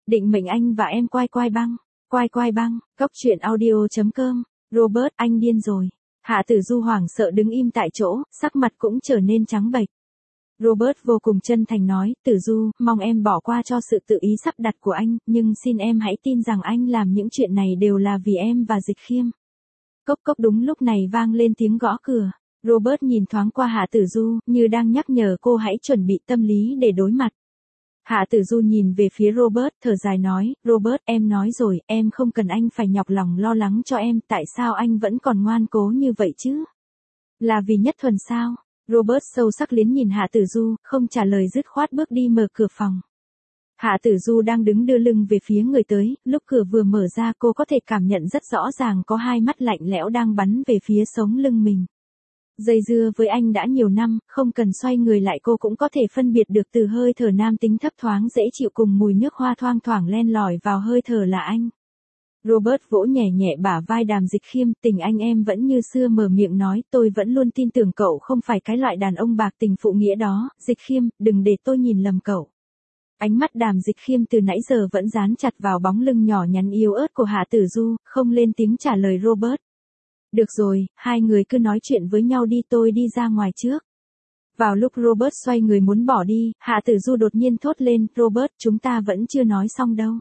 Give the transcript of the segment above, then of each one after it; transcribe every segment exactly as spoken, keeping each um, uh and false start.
định mệnh anh và em quai quai băng, quai quai băng, góc truyện audio chấm com, Robert, anh điên rồi. Hạ Tử Du hoảng sợ đứng im tại chỗ, sắc mặt cũng trở nên trắng bệch. Robert vô cùng chân thành nói, Tử Du, mong em bỏ qua cho sự tự ý sắp đặt của anh, nhưng xin em hãy tin rằng anh làm những chuyện này đều là vì em và Dịch Khiêm. Cốc cốc đúng lúc này vang lên tiếng gõ cửa. Robert nhìn thoáng qua Hạ Tử Du, như đang nhắc nhở cô hãy chuẩn bị tâm lý để đối mặt. Hạ Tử Du nhìn về phía Robert, thở dài nói, Robert, em nói rồi, em không cần anh phải nhọc lòng lo lắng cho em, tại sao anh vẫn còn ngoan cố như vậy chứ? Là vì Nhất Thuần sao? Robert sâu sắc liếc nhìn Hạ Tử Du, không trả lời dứt khoát bước đi mở cửa phòng. Hạ Tử Du đang đứng đưa lưng về phía người tới, lúc cửa vừa mở ra cô có thể cảm nhận rất rõ ràng có hai mắt lạnh lẽo đang bắn về phía sống lưng mình. Dây dưa với anh đã nhiều năm, không cần xoay người lại cô cũng có thể phân biệt được từ hơi thở nam tính thấp thoáng dễ chịu cùng mùi nước hoa thoang thoảng len lỏi vào hơi thở là anh. Robert vỗ nhẹ nhẹ bả vai Đàm Dịch Khiêm, tình anh em vẫn như xưa mở miệng nói, tôi vẫn luôn tin tưởng cậu không phải cái loại đàn ông bạc tình phụ nghĩa đó, Dịch Khiêm, đừng để tôi nhìn lầm cậu. Ánh mắt Đàm Dịch Khiêm từ nãy giờ vẫn dán chặt vào bóng lưng nhỏ nhắn yếu ớt của Hạ Tử Du, không lên tiếng trả lời Robert. Được rồi, hai người cứ nói chuyện với nhau đi, tôi đi ra ngoài trước. Vào lúc Robert xoay người muốn bỏ đi, Hạ Tử Du đột nhiên thốt lên, Robert, chúng ta vẫn chưa nói xong đâu.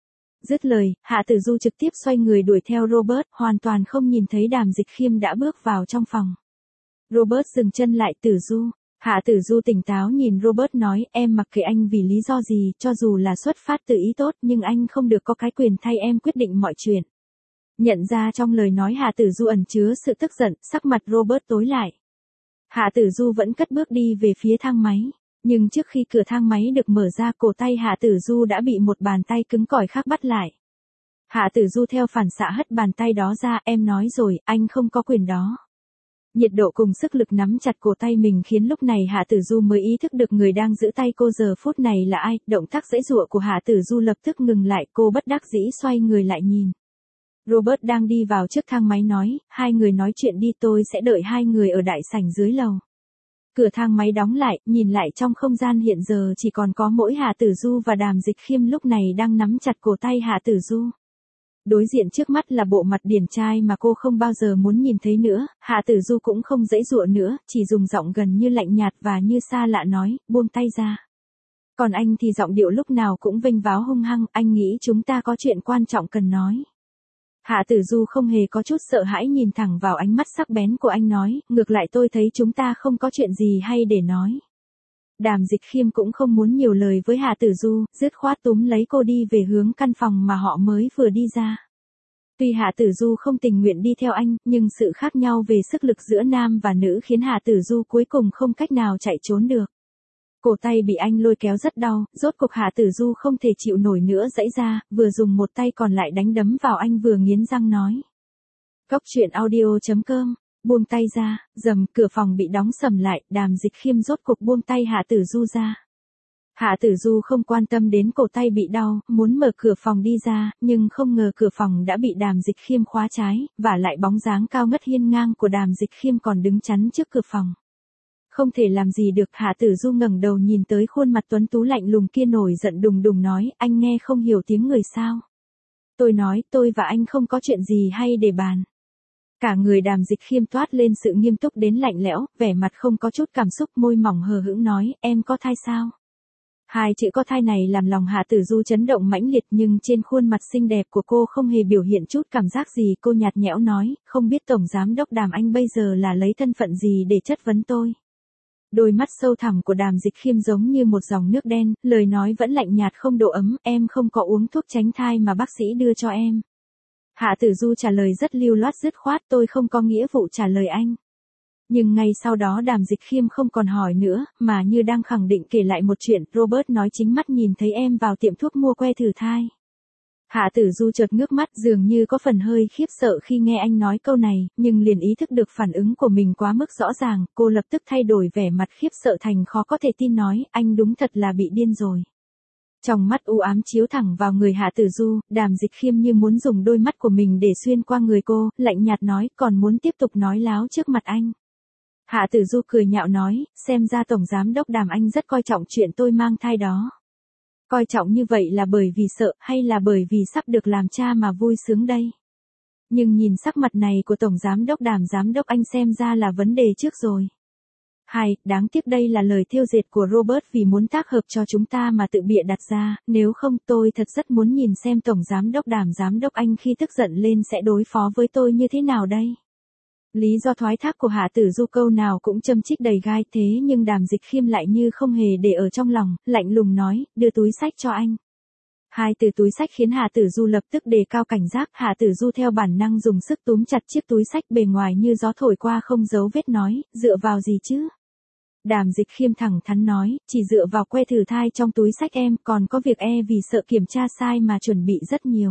Dứt lời, Hạ Tử Du trực tiếp xoay người đuổi theo Robert, hoàn toàn không nhìn thấy Đàm Dịch Khiêm đã bước vào trong phòng. Robert dừng chân lại, Tử Du. Hạ Tử Du tỉnh táo nhìn Robert nói, em mặc kệ anh vì lý do gì, cho dù là xuất phát từ ý tốt nhưng anh không được có cái quyền thay em quyết định mọi chuyện. Nhận ra trong lời nói Hạ Tử Du ẩn chứa sự tức giận, sắc mặt Robert tối lại. Hạ Tử Du vẫn cất bước đi về phía thang máy, nhưng trước khi cửa thang máy được mở ra cổ tay Hạ Tử Du đã bị một bàn tay cứng cỏi khác bắt lại. Hạ Tử Du theo phản xạ hất bàn tay đó ra, em nói rồi, anh không có quyền đó. Nhiệt độ cùng sức lực nắm chặt cổ tay mình khiến lúc này Hạ Tử Du mới ý thức được người đang giữ tay cô giờ phút này là ai, động tác giãy giụa của Hạ Tử Du lập tức ngừng lại, cô bất đắc dĩ xoay người lại nhìn. Robert đang đi vào trước thang máy nói, hai người nói chuyện đi, tôi sẽ đợi hai người ở đại sảnh dưới lầu. Cửa thang máy đóng lại, nhìn lại trong không gian hiện giờ chỉ còn có mỗi Hạ Tử Du và Đàm Dịch Khiêm lúc này đang nắm chặt cổ tay Hạ Tử Du. Đối diện trước mắt là bộ mặt điển trai mà cô không bao giờ muốn nhìn thấy nữa, Hạ Tử Du cũng không giãy giụa nữa, chỉ dùng giọng gần như lạnh nhạt và như xa lạ nói, buông tay ra. Còn anh thì giọng điệu lúc nào cũng vênh váo hung hăng, anh nghĩ chúng ta có chuyện quan trọng cần nói. Hạ Tử Du không hề có chút sợ hãi nhìn thẳng vào ánh mắt sắc bén của anh nói, ngược lại tôi thấy chúng ta không có chuyện gì hay để nói. Đàm Dịch Khiêm cũng không muốn nhiều lời với Hạ Tử Du, dứt khoát túm lấy cô đi về hướng căn phòng mà họ mới vừa đi ra. Tuy Hạ Tử Du không tình nguyện đi theo anh, nhưng sự khác nhau về sức lực giữa nam và nữ khiến Hạ Tử Du cuối cùng không cách nào chạy trốn được. Cổ tay bị anh lôi kéo rất đau, rốt cuộc Hạ Tử Du không thể chịu nổi nữa giãy ra, vừa dùng một tay còn lại đánh đấm vào anh vừa nghiến răng nói. Góc truyện audio chấm com, buông tay ra, rầm, cửa phòng bị đóng sầm lại, Đàm Dịch Khiêm rốt cuộc buông tay Hạ Tử Du ra. Hạ Tử Du không quan tâm đến cổ tay bị đau, muốn mở cửa phòng đi ra, nhưng không ngờ cửa phòng đã bị Đàm Dịch Khiêm khóa trái, và lại bóng dáng cao ngất hiên ngang của Đàm Dịch Khiêm còn đứng chắn trước cửa phòng. Không thể làm gì được, Hạ Tử Du ngẩng đầu nhìn tới khuôn mặt tuấn tú lạnh lùng kia nổi giận đùng đùng nói, anh nghe không hiểu tiếng người sao? Tôi nói, tôi và anh không có chuyện gì hay để bàn. Cả người Đàm Dịch Khiêm toát lên sự nghiêm túc đến lạnh lẽo, vẻ mặt không có chút cảm xúc, môi mỏng hờ hững nói, em có thai sao? Hai chữ có thai này làm lòng Hạ Tử Du chấn động mãnh liệt, nhưng trên khuôn mặt xinh đẹp của cô không hề biểu hiện chút cảm giác gì, cô nhạt nhẽo nói, không biết Tổng Giám Đốc Đàm anh bây giờ là lấy thân phận gì để chất vấn tôi? Đôi mắt sâu thẳm của Đàm Dịch Khiêm giống như một dòng nước đen, lời nói vẫn lạnh nhạt không độ ấm, em không có uống thuốc tránh thai mà bác sĩ đưa cho em. Hạ Tử Du trả lời rất lưu loát dứt khoát, tôi không có nghĩa vụ trả lời anh. Nhưng ngay sau đó Đàm Dịch Khiêm không còn hỏi nữa, mà như đang khẳng định kể lại một chuyện, Robert nói chính mắt nhìn thấy em vào tiệm thuốc mua que thử thai. Hạ Tử Du chợt ngước mắt, dường như có phần hơi khiếp sợ khi nghe anh nói câu này, nhưng liền ý thức được phản ứng của mình quá mức rõ ràng, cô lập tức thay đổi vẻ mặt khiếp sợ thành khó có thể tin nói, anh đúng thật là bị điên rồi. Trong mắt u ám chiếu thẳng vào người Hạ Tử Du, Đàm Dịch Khiêm như muốn dùng đôi mắt của mình để xuyên qua người cô, lạnh nhạt nói, còn muốn tiếp tục nói láo trước mặt anh. Hạ Tử Du cười nhạo nói, xem ra Tổng Giám Đốc Đàm anh rất coi trọng chuyện tôi mang thai đó. Coi trọng như vậy là bởi vì sợ hay là bởi vì sắp được làm cha mà vui sướng đây? Nhưng nhìn sắc mặt này của Tổng Giám đốc Đàm Giám đốc anh xem ra là vấn đề trước rồi. Hai, đáng tiếc đây là lời thêu dệt của Robert vì muốn tác hợp cho chúng ta mà tự bịa đặt ra, nếu không tôi thật rất muốn nhìn xem Tổng Giám đốc Đàm Giám đốc anh khi tức giận lên sẽ đối phó với tôi như thế nào đây. Lý do thoái thác của Hạ Tử Du câu nào cũng châm chích đầy gai thế nhưng Đàm Dịch Khiêm lại như không hề để ở trong lòng, lạnh lùng nói, đưa túi sách cho anh. Hai từ túi sách khiến Hạ Tử Du lập tức đề cao cảnh giác, Hạ Tử Du theo bản năng dùng sức túm chặt chiếc túi sách bề ngoài như gió thổi qua không dấu vết nói, dựa vào gì chứ? Đàm Dịch Khiêm thẳng thắn nói, chỉ dựa vào que thử thai trong túi sách em, còn có việc e vì sợ kiểm tra sai mà chuẩn bị rất nhiều.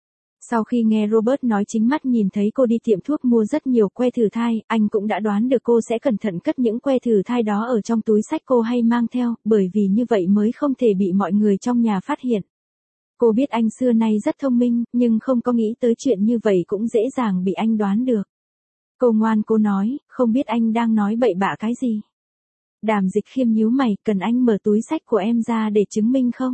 Sau khi nghe Robert nói chính mắt nhìn thấy cô đi tiệm thuốc mua rất nhiều que thử thai, anh cũng đã đoán được cô sẽ cẩn thận cất những que thử thai đó ở trong túi sách cô hay mang theo, bởi vì như vậy mới không thể bị mọi người trong nhà phát hiện. Cô biết anh xưa nay rất thông minh, nhưng không có nghĩ tới chuyện như vậy cũng dễ dàng bị anh đoán được. Cô ngoan cố nói, không biết anh đang nói bậy bạ cái gì. Đàm Dịch Khiêm nhíu mày, cần anh mở túi sách của em ra để chứng minh không?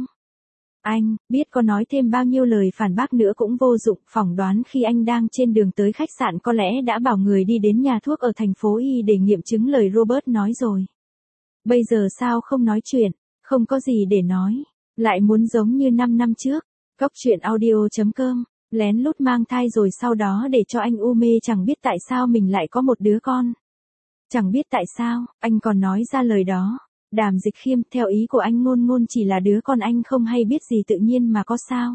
Anh, biết có nói thêm bao nhiêu lời phản bác nữa cũng vô dụng, phỏng đoán khi anh đang trên đường tới khách sạn có lẽ đã bảo người đi đến nhà thuốc ở thành phố Y để nghiệm chứng lời Robert nói rồi. Bây giờ sao không nói chuyện, không có gì để nói, lại muốn giống như năm năm trước, Cóc truyện audio chấm com, lén lút mang thai rồi sau đó để cho anh u mê chẳng biết tại sao mình lại có một đứa con. Chẳng biết tại sao, anh còn nói ra lời đó. Đàm Dịch Khiêm, theo ý của anh ngôn ngôn chỉ là đứa con anh không hay biết gì tự nhiên mà có sao.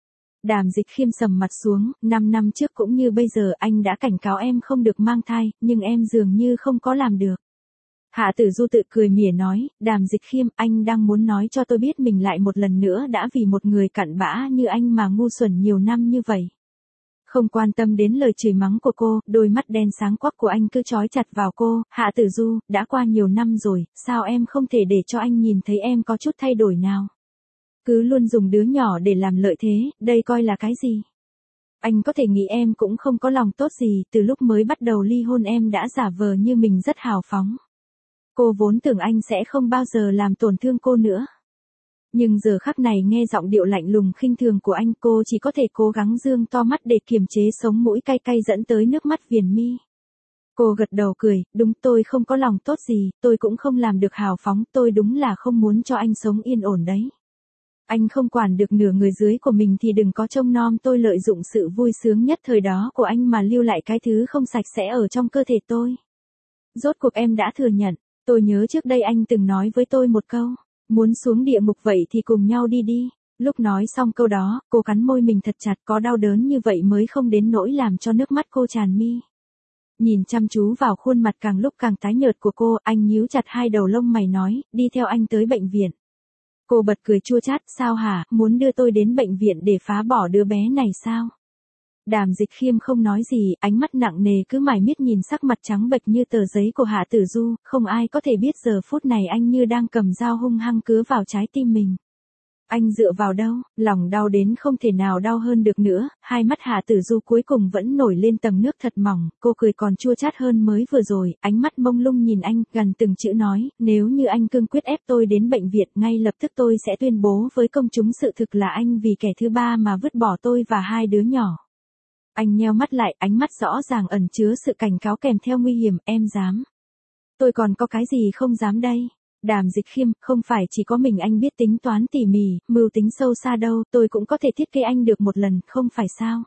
Đàm Dịch Khiêm sầm mặt xuống, năm năm trước cũng như bây giờ anh đã cảnh cáo em không được mang thai, nhưng em dường như không có làm được. Hạ Tử Du tự cười mỉa nói, Đàm Dịch Khiêm, anh đang muốn nói cho tôi biết mình lại một lần nữa đã vì một người cặn bã như anh mà ngu xuẩn nhiều năm như vậy. Không quan tâm đến lời chửi mắng của cô, đôi mắt đen sáng quắc của anh cứ trói chặt vào cô, Hạ Tử Du, đã qua nhiều năm rồi, sao em không thể để cho anh nhìn thấy em có chút thay đổi nào? Cứ luôn dùng đứa nhỏ để làm lợi thế, đây coi là cái gì? Anh có thể nghĩ em cũng không có lòng tốt gì, từ lúc mới bắt đầu ly hôn em đã giả vờ như mình rất hào phóng. Cô vốn tưởng anh sẽ không bao giờ làm tổn thương cô nữa. Nhưng giờ khắc này nghe giọng điệu lạnh lùng khinh thường của anh, cô chỉ có thể cố gắng dương to mắt để kiềm chế sống mũi cay cay dẫn tới nước mắt viền mi. Cô gật đầu cười, đúng tôi không có lòng tốt gì, tôi cũng không làm được hào phóng, tôi đúng là không muốn cho anh sống yên ổn đấy. Anh không quản được nửa người dưới của mình thì đừng có trông nom tôi lợi dụng sự vui sướng nhất thời đó của anh mà lưu lại cái thứ không sạch sẽ ở trong cơ thể tôi. Rốt cuộc em đã thừa nhận, tôi nhớ trước đây anh từng nói với tôi một câu. Muốn xuống địa ngục vậy thì cùng nhau đi đi. Lúc nói xong câu đó, cô cắn môi mình thật chặt, có đau đớn như vậy mới không đến nỗi làm cho nước mắt cô tràn mi. Nhìn chăm chú vào khuôn mặt càng lúc càng tái nhợt của cô, anh nhíu chặt hai đầu lông mày nói, đi theo anh tới bệnh viện. Cô bật cười chua chát, sao hả, muốn đưa tôi đến bệnh viện để phá bỏ đứa bé này sao? Đàm Dịch Khiêm không nói gì, ánh mắt nặng nề cứ mải miết nhìn sắc mặt trắng bệch như tờ giấy của Hạ Tử Du, không ai có thể biết giờ phút này anh như đang cầm dao hung hăng cứa vào trái tim mình. Anh dựa vào đâu, lòng đau đến không thể nào đau hơn được nữa, hai mắt Hạ Tử Du cuối cùng vẫn nổi lên tầng nước thật mỏng, cô cười còn chua chát hơn mới vừa rồi, ánh mắt mông lung nhìn anh, gần từng chữ nói, nếu như anh cương quyết ép tôi đến bệnh viện, ngay lập tức tôi sẽ tuyên bố với công chúng sự thực là anh vì kẻ thứ ba mà vứt bỏ tôi và hai đứa nhỏ. Anh nheo mắt lại, ánh mắt rõ ràng ẩn chứa sự cảnh cáo kèm theo nguy hiểm, em dám. Tôi còn có cái gì không dám đây? Đàm Dịch Khiêm, không phải chỉ có mình anh biết tính toán tỉ mỉ, mưu tính sâu xa đâu, tôi cũng có thể thiết kế anh được một lần, không phải sao?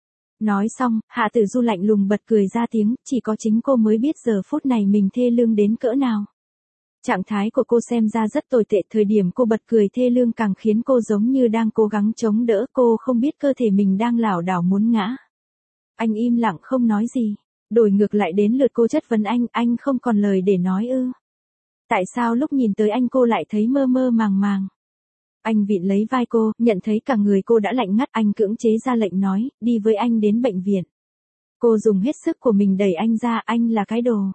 Nói xong, Hạ Tử Du lạnh lùng bật cười ra tiếng, chỉ có chính cô mới biết giờ phút này mình thê lương đến cỡ nào. Trạng thái của cô xem ra rất tồi tệ, thời điểm cô bật cười thê lương càng khiến cô giống như đang cố gắng chống đỡ, cô không biết cơ thể mình đang lảo đảo muốn ngã. Anh im lặng không nói gì. Đổi ngược lại đến lượt cô chất vấn anh, anh không còn lời để nói ư. Tại sao lúc nhìn tới anh cô lại thấy mơ mơ màng màng. Anh vịn lấy vai cô, nhận thấy cả người cô đã lạnh ngắt, anh cưỡng chế ra lệnh nói, đi với anh đến bệnh viện. Cô dùng hết sức của mình đẩy anh ra, anh là cái đồ.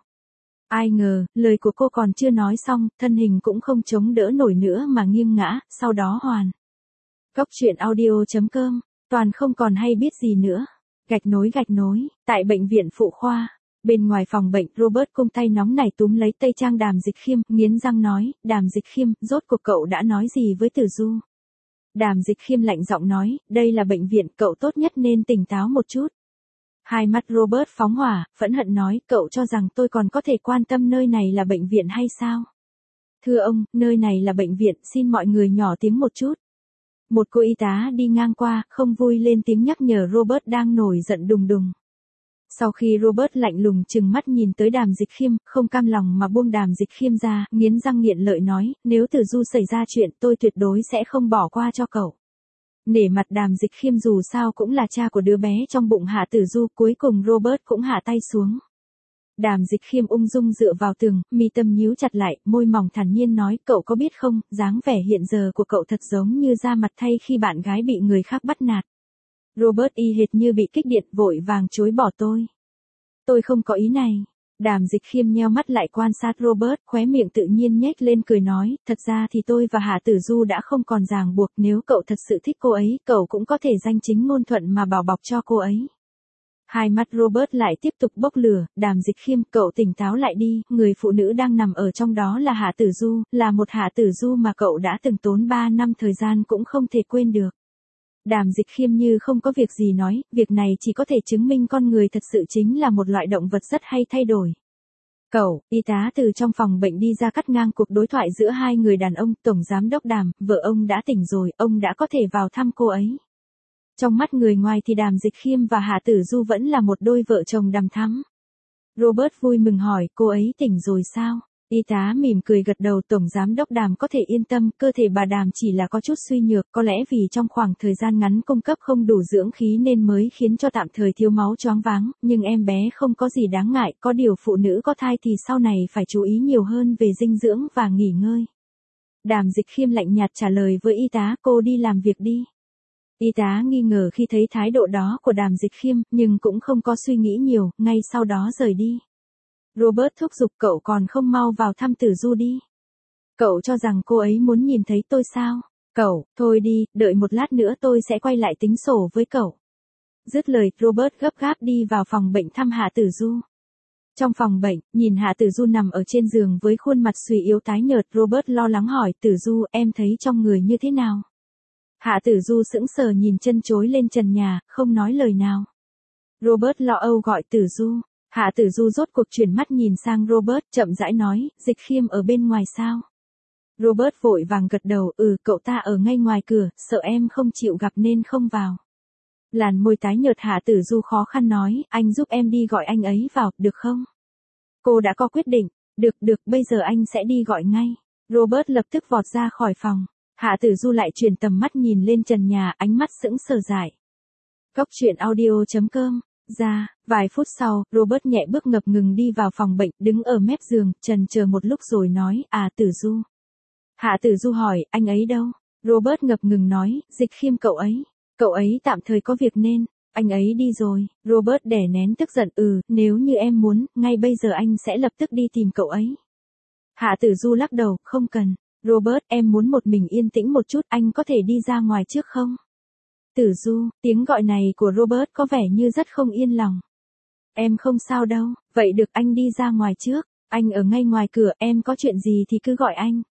Ai ngờ, lời của cô còn chưa nói xong, thân hình cũng không chống đỡ nổi nữa mà nghiêng ngã, sau đó hoàn. Cóc truyện audio chấm com, toàn không còn hay biết gì nữa. Gạch nối gạch nối, tại bệnh viện phụ khoa, bên ngoài phòng bệnh, Robert cung tay nóng nảy túm lấy tay trang Đàm Dịch Khiêm, nghiến răng nói, Đàm Dịch Khiêm, rốt cuộc cậu đã nói gì với Tử Du? Đàm Dịch Khiêm lạnh giọng nói, đây là bệnh viện, cậu tốt nhất nên tỉnh táo một chút. Hai mắt Robert phóng hỏa, phẫn hận nói, cậu cho rằng tôi còn có thể quan tâm nơi này là bệnh viện hay sao? Thưa ông, nơi này là bệnh viện, xin mọi người nhỏ tiếng một chút. Một cô y tá đi ngang qua, không vui lên tiếng nhắc nhở Robert đang nổi giận đùng đùng. Sau khi Robert lạnh lùng trừng mắt nhìn tới Đàm Dịch Khiêm, không cam lòng mà buông Đàm Dịch Khiêm ra, nghiến răng nghiện lợi nói, nếu Tử Du xảy ra chuyện tôi tuyệt đối sẽ không bỏ qua cho cậu. Nể mặt Đàm Dịch Khiêm dù sao cũng là cha của đứa bé trong bụng Hạ Tử Du, cuối cùng Robert cũng hạ tay xuống. Đàm Dịch Khiêm ung dung dựa vào tường, mi tâm nhíu chặt lại, môi mỏng thản nhiên nói, cậu có biết không, dáng vẻ hiện giờ của cậu thật giống như da mặt thay khi bạn gái bị người khác bắt nạt. Robert y hệt như bị kích điện, vội vàng chối bỏ tôi. Tôi không có ý này. Đàm Dịch Khiêm nheo mắt lại quan sát Robert, khóe miệng tự nhiên nhếch lên cười nói, thật ra thì tôi và Hạ Tử Du đã không còn ràng buộc, nếu cậu thật sự thích cô ấy, cậu cũng có thể danh chính ngôn thuận mà bảo bọc cho cô ấy. Hai mắt Robert lại tiếp tục bốc lửa, Đàm Dịch Khiêm, cậu tỉnh táo lại đi, người phụ nữ đang nằm ở trong đó là Hạ Tử Du, là một Hạ Tử Du mà cậu đã từng tốn ba năm thời gian cũng không thể quên được. Đàm Dịch Khiêm như không có việc gì nói, việc này chỉ có thể chứng minh con người thật sự chính là một loại động vật rất hay thay đổi. Cậu, y tá từ trong phòng bệnh đi ra cắt ngang cuộc đối thoại giữa hai người đàn ông, Tổng Giám đốc Đàm, vợ ông đã tỉnh rồi, ông đã có thể vào thăm cô ấy. Trong mắt người ngoài thì Đàm Dịch Khiêm và Hạ Tử Du vẫn là một đôi vợ chồng đằm thắm. Robert vui mừng hỏi, cô ấy tỉnh rồi sao? Y tá mỉm cười gật đầu, Tổng Giám đốc Đàm có thể yên tâm, cơ thể bà Đàm chỉ là có chút suy nhược, có lẽ vì trong khoảng thời gian ngắn cung cấp không đủ dưỡng khí nên mới khiến cho tạm thời thiếu máu choáng váng, nhưng em bé không có gì đáng ngại, có điều phụ nữ có thai thì sau này phải chú ý nhiều hơn về dinh dưỡng và nghỉ ngơi. Đàm Dịch Khiêm lạnh nhạt trả lời với y tá, cô đi làm việc đi. Y tá nghi ngờ khi thấy thái độ đó của Đàm Dịch Khiêm, nhưng cũng không có suy nghĩ nhiều, ngay sau đó rời đi. Robert thúc giục, cậu còn không mau vào thăm Tử Du đi. Cậu cho rằng cô ấy muốn nhìn thấy tôi sao? Cậu, thôi đi, đợi một lát nữa tôi sẽ quay lại tính sổ với cậu. Dứt lời, Robert gấp gáp đi vào phòng bệnh thăm Hạ Tử Du. Trong phòng bệnh, nhìn Hạ Tử Du nằm ở trên giường với khuôn mặt suy yếu tái nhợt, Robert lo lắng hỏi, Tử Du, em thấy trong người như thế nào? Hạ Tử Du sững sờ nhìn chân chối lên trần nhà, không nói lời nào. Robert lo âu gọi Tử Du. Hạ Tử Du rốt cuộc chuyển mắt nhìn sang Robert, chậm rãi nói, Dịch Khiêm ở bên ngoài sao? Robert vội vàng gật đầu, ừ, cậu ta ở ngay ngoài cửa, sợ em không chịu gặp nên không vào. Làn môi tái nhợt Hạ Tử Du khó khăn nói, anh giúp em đi gọi anh ấy vào, được không? Cô đã có quyết định, được, được, bây giờ anh sẽ đi gọi ngay. Robert lập tức vọt ra khỏi phòng. Hạ Tử Du lại chuyển tầm mắt nhìn lên trần nhà, ánh mắt sững sờ dại. Góc truyện audio chấm com. Ra, vài phút sau, Robert nhẹ bước ngập ngừng đi vào phòng bệnh, đứng ở mép giường, trần chờ một lúc rồi nói, à Tử Du. Hạ Tử Du hỏi, anh ấy đâu? Robert ngập ngừng nói, Dịch Khiêm cậu ấy. Cậu ấy tạm thời có việc nên, anh ấy đi rồi. Robert đè nén tức giận, ừ, nếu như em muốn, ngay bây giờ anh sẽ lập tức đi tìm cậu ấy. Hạ Tử Du lắc đầu, không cần. Robert, em muốn một mình yên tĩnh một chút, anh có thể đi ra ngoài trước không? Tử Du, tiếng gọi này của Robert có vẻ như rất không yên lòng. Em không sao đâu, vậy được anh đi ra ngoài trước, anh ở ngay ngoài cửa, em có chuyện gì thì cứ gọi anh.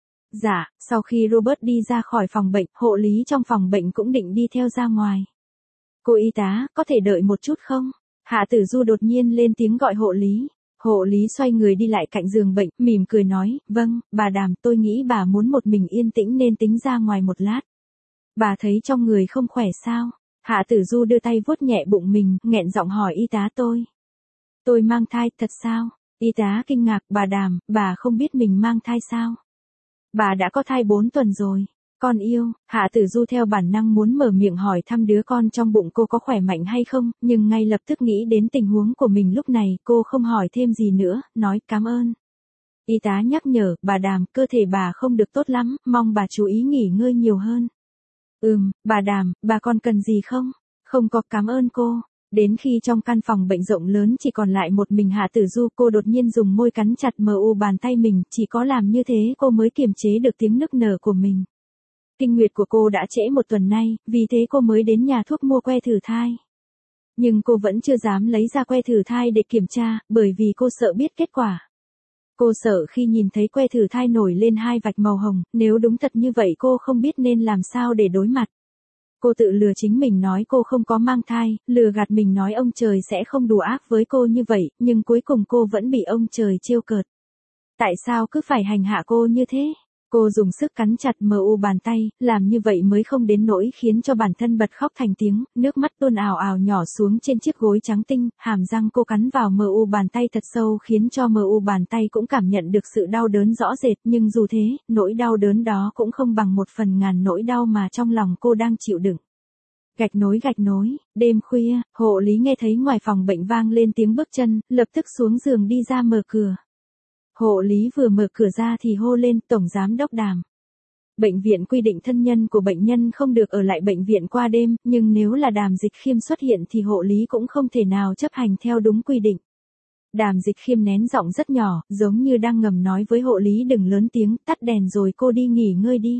Dạ, sau khi Robert đi ra khỏi phòng bệnh, hộ lý trong phòng bệnh cũng định đi theo ra ngoài. Cô y tá, có thể đợi một chút không? Hạ Tử Du đột nhiên lên tiếng gọi hộ lý. Hộ lý xoay người đi lại cạnh giường bệnh, mỉm cười nói, vâng, bà Đàm, tôi nghĩ bà muốn một mình yên tĩnh nên tính ra ngoài một lát. Bà thấy trong người không khỏe sao? Hạ Tử Du đưa tay vuốt nhẹ bụng mình, nghẹn giọng hỏi y tá tôi. Tôi mang thai, thật sao? Y tá kinh ngạc, bà Đàm, bà không biết mình mang thai sao? Bà đã có thai bốn tuần rồi. Con yêu, Hạ Tử Du theo bản năng muốn mở miệng hỏi thăm đứa con trong bụng cô có khỏe mạnh hay không, nhưng ngay lập tức nghĩ đến tình huống của mình lúc này, cô không hỏi thêm gì nữa, nói cảm ơn. Y tá nhắc nhở, bà Đàm, cơ thể bà không được tốt lắm, mong bà chú ý nghỉ ngơi nhiều hơn. Ừm, bà Đàm, bà còn cần gì không? Không có, cảm ơn cô. Đến khi trong căn phòng bệnh rộng lớn chỉ còn lại một mình Hạ Tử Du, cô đột nhiên dùng môi cắn chặt mờ u bàn tay mình, chỉ có làm như thế cô mới kiềm chế được tiếng nức nở của mình. Kinh nguyệt của cô đã trễ một tuần nay, vì thế cô mới đến nhà thuốc mua que thử thai. Nhưng cô vẫn chưa dám lấy ra que thử thai để kiểm tra, bởi vì cô sợ biết kết quả. Cô sợ khi nhìn thấy que thử thai nổi lên hai vạch màu hồng, nếu đúng thật như vậy cô không biết nên làm sao để đối mặt. Cô tự lừa chính mình nói cô không có mang thai, lừa gạt mình nói ông trời sẽ không đùa ác với cô như vậy, nhưng cuối cùng cô vẫn bị ông trời trêu cợt. Tại sao cứ phải hành hạ cô như thế? Cô dùng sức cắn chặt mờ u bàn tay, làm như vậy mới không đến nỗi khiến cho bản thân bật khóc thành tiếng, nước mắt tuôn ào ào nhỏ xuống trên chiếc gối trắng tinh, hàm răng cô cắn vào mờ u bàn tay thật sâu khiến cho mờ u bàn tay cũng cảm nhận được sự đau đớn rõ rệt, nhưng dù thế, nỗi đau đớn đó cũng không bằng một phần ngàn nỗi đau mà trong lòng cô đang chịu đựng. Gạch nối gạch nối, đêm khuya, hộ lý nghe thấy ngoài phòng bệnh vang lên tiếng bước chân, lập tức xuống giường đi ra mở cửa. Hộ lý vừa mở cửa ra thì hô lên, Tổng Giám Đốc Đàm. Bệnh viện quy định thân nhân của bệnh nhân không được ở lại bệnh viện qua đêm, nhưng nếu là Đàm Dịch Khiêm xuất hiện thì hộ lý cũng không thể nào chấp hành theo đúng quy định. Đàm Dịch Khiêm nén giọng rất nhỏ, giống như đang ngầm nói với hộ lý đừng lớn tiếng, tắt đèn rồi cô đi nghỉ ngơi đi.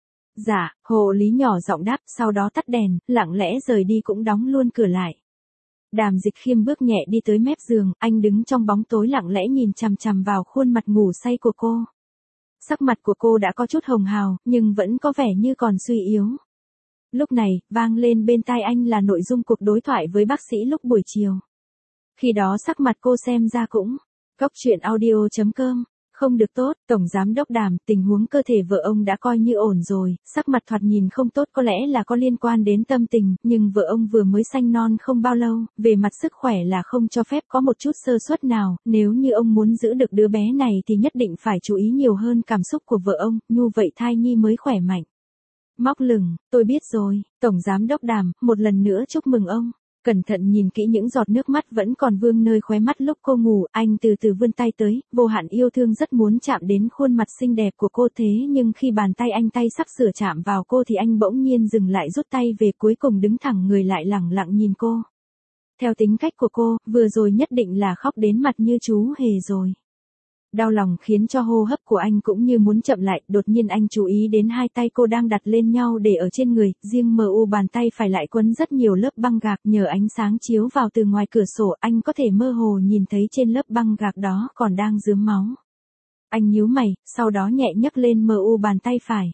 Dạ, hộ lý nhỏ giọng đáp, sau đó tắt đèn, lặng lẽ rời đi cũng đóng luôn cửa lại. Đàm Dịch Khiêm bước nhẹ đi tới mép giường, anh đứng trong bóng tối lặng lẽ nhìn chằm chằm vào khuôn mặt ngủ say của cô. Sắc mặt của cô đã có chút hồng hào, nhưng vẫn có vẻ như còn suy yếu. Lúc này, vang lên bên tai anh là nội dung cuộc đối thoại với bác sĩ lúc buổi chiều. Khi đó sắc mặt cô xem ra cũng, cốc truyện audio chấm com. Không được tốt, Tổng Giám Đốc Đàm, tình huống cơ thể vợ ông đã coi như ổn rồi, sắc mặt thoạt nhìn không tốt có lẽ là có liên quan đến tâm tình, nhưng vợ ông vừa mới sanh non không bao lâu, về mặt sức khỏe là không cho phép có một chút sơ suất nào, nếu như ông muốn giữ được đứa bé này thì nhất định phải chú ý nhiều hơn cảm xúc của vợ ông, như vậy thai nhi mới khỏe mạnh. Móc lửng, tôi biết rồi, Tổng Giám Đốc Đàm, một lần nữa chúc mừng ông. Cẩn thận nhìn kỹ những giọt nước mắt vẫn còn vương nơi khóe mắt lúc cô ngủ, anh từ từ vươn tay tới, vô hạn yêu thương rất muốn chạm đến khuôn mặt xinh đẹp của cô thế nhưng khi bàn tay anh tay sắp sửa chạm vào cô thì anh bỗng nhiên dừng lại rút tay về cuối cùng đứng thẳng người lại lẳng lặng nhìn cô. Theo tính cách của cô, vừa rồi nhất định là khóc đến mặt như chú hề rồi. Đau lòng khiến cho hô hấp của anh cũng như muốn chậm lại, đột nhiên anh chú ý đến hai tay cô đang đặt lên nhau để ở trên người, riêng mờ u bàn tay phải lại quấn rất nhiều lớp băng gạc, nhờ ánh sáng chiếu vào từ ngoài cửa sổ, anh có thể mơ hồ nhìn thấy trên lớp băng gạc đó còn đang rướm máu. Anh nhíu mày, sau đó nhẹ nhấc lên mờ u bàn tay phải.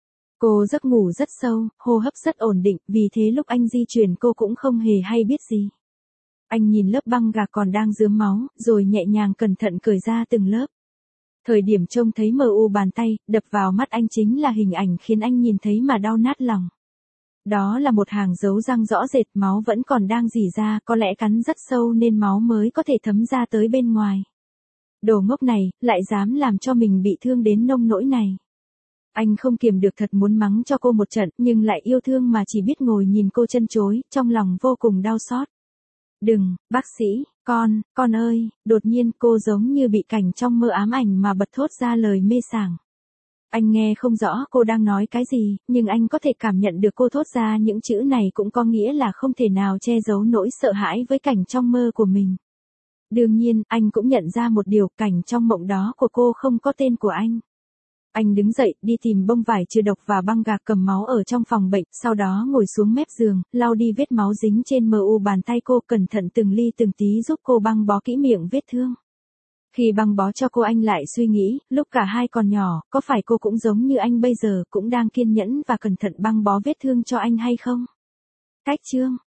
Cô giấc ngủ rất sâu, hô hấp rất ổn định, vì thế lúc anh di chuyển cô cũng không hề hay biết gì. Anh nhìn lớp băng gạc còn đang rướm máu, rồi nhẹ nhàng cẩn thận cởi ra từng lớp. Thời điểm trông thấy mờ u bàn tay, đập vào mắt anh chính là hình ảnh khiến anh nhìn thấy mà đau nát lòng. Đó là một hàng dấu răng rõ rệt, máu vẫn còn đang rỉ ra, có lẽ cắn rất sâu nên máu mới có thể thấm ra tới bên ngoài. Đồ ngốc này, lại dám làm cho mình bị thương đến nông nỗi này. Anh không kiềm được thật muốn mắng cho cô một trận, nhưng lại yêu thương mà chỉ biết ngồi nhìn cô chân chối, trong lòng vô cùng đau xót. Đừng, bác sĩ, con, con ơi, đột nhiên cô giống như bị cảnh trong mơ ám ảnh mà bật thốt ra lời mê sảng. Anh nghe không rõ cô đang nói cái gì, nhưng anh có thể cảm nhận được cô thốt ra những chữ này cũng có nghĩa là không thể nào che giấu nỗi sợ hãi với cảnh trong mơ của mình. Đương nhiên, anh cũng nhận ra một điều, cảnh trong mộng đó của cô không có tên của anh. Anh đứng dậy, đi tìm bông vải chữa độc và băng gạc cầm máu ở trong phòng bệnh, sau đó ngồi xuống mép giường, lau đi vết máu dính trên mờ u bàn tay cô, cẩn thận từng ly từng tí giúp cô băng bó kỹ miệng vết thương. Khi băng bó cho cô anh lại suy nghĩ, lúc cả hai còn nhỏ, có phải cô cũng giống như anh bây giờ, cũng đang kiên nhẫn và cẩn thận băng bó vết thương cho anh hay không? Cách chương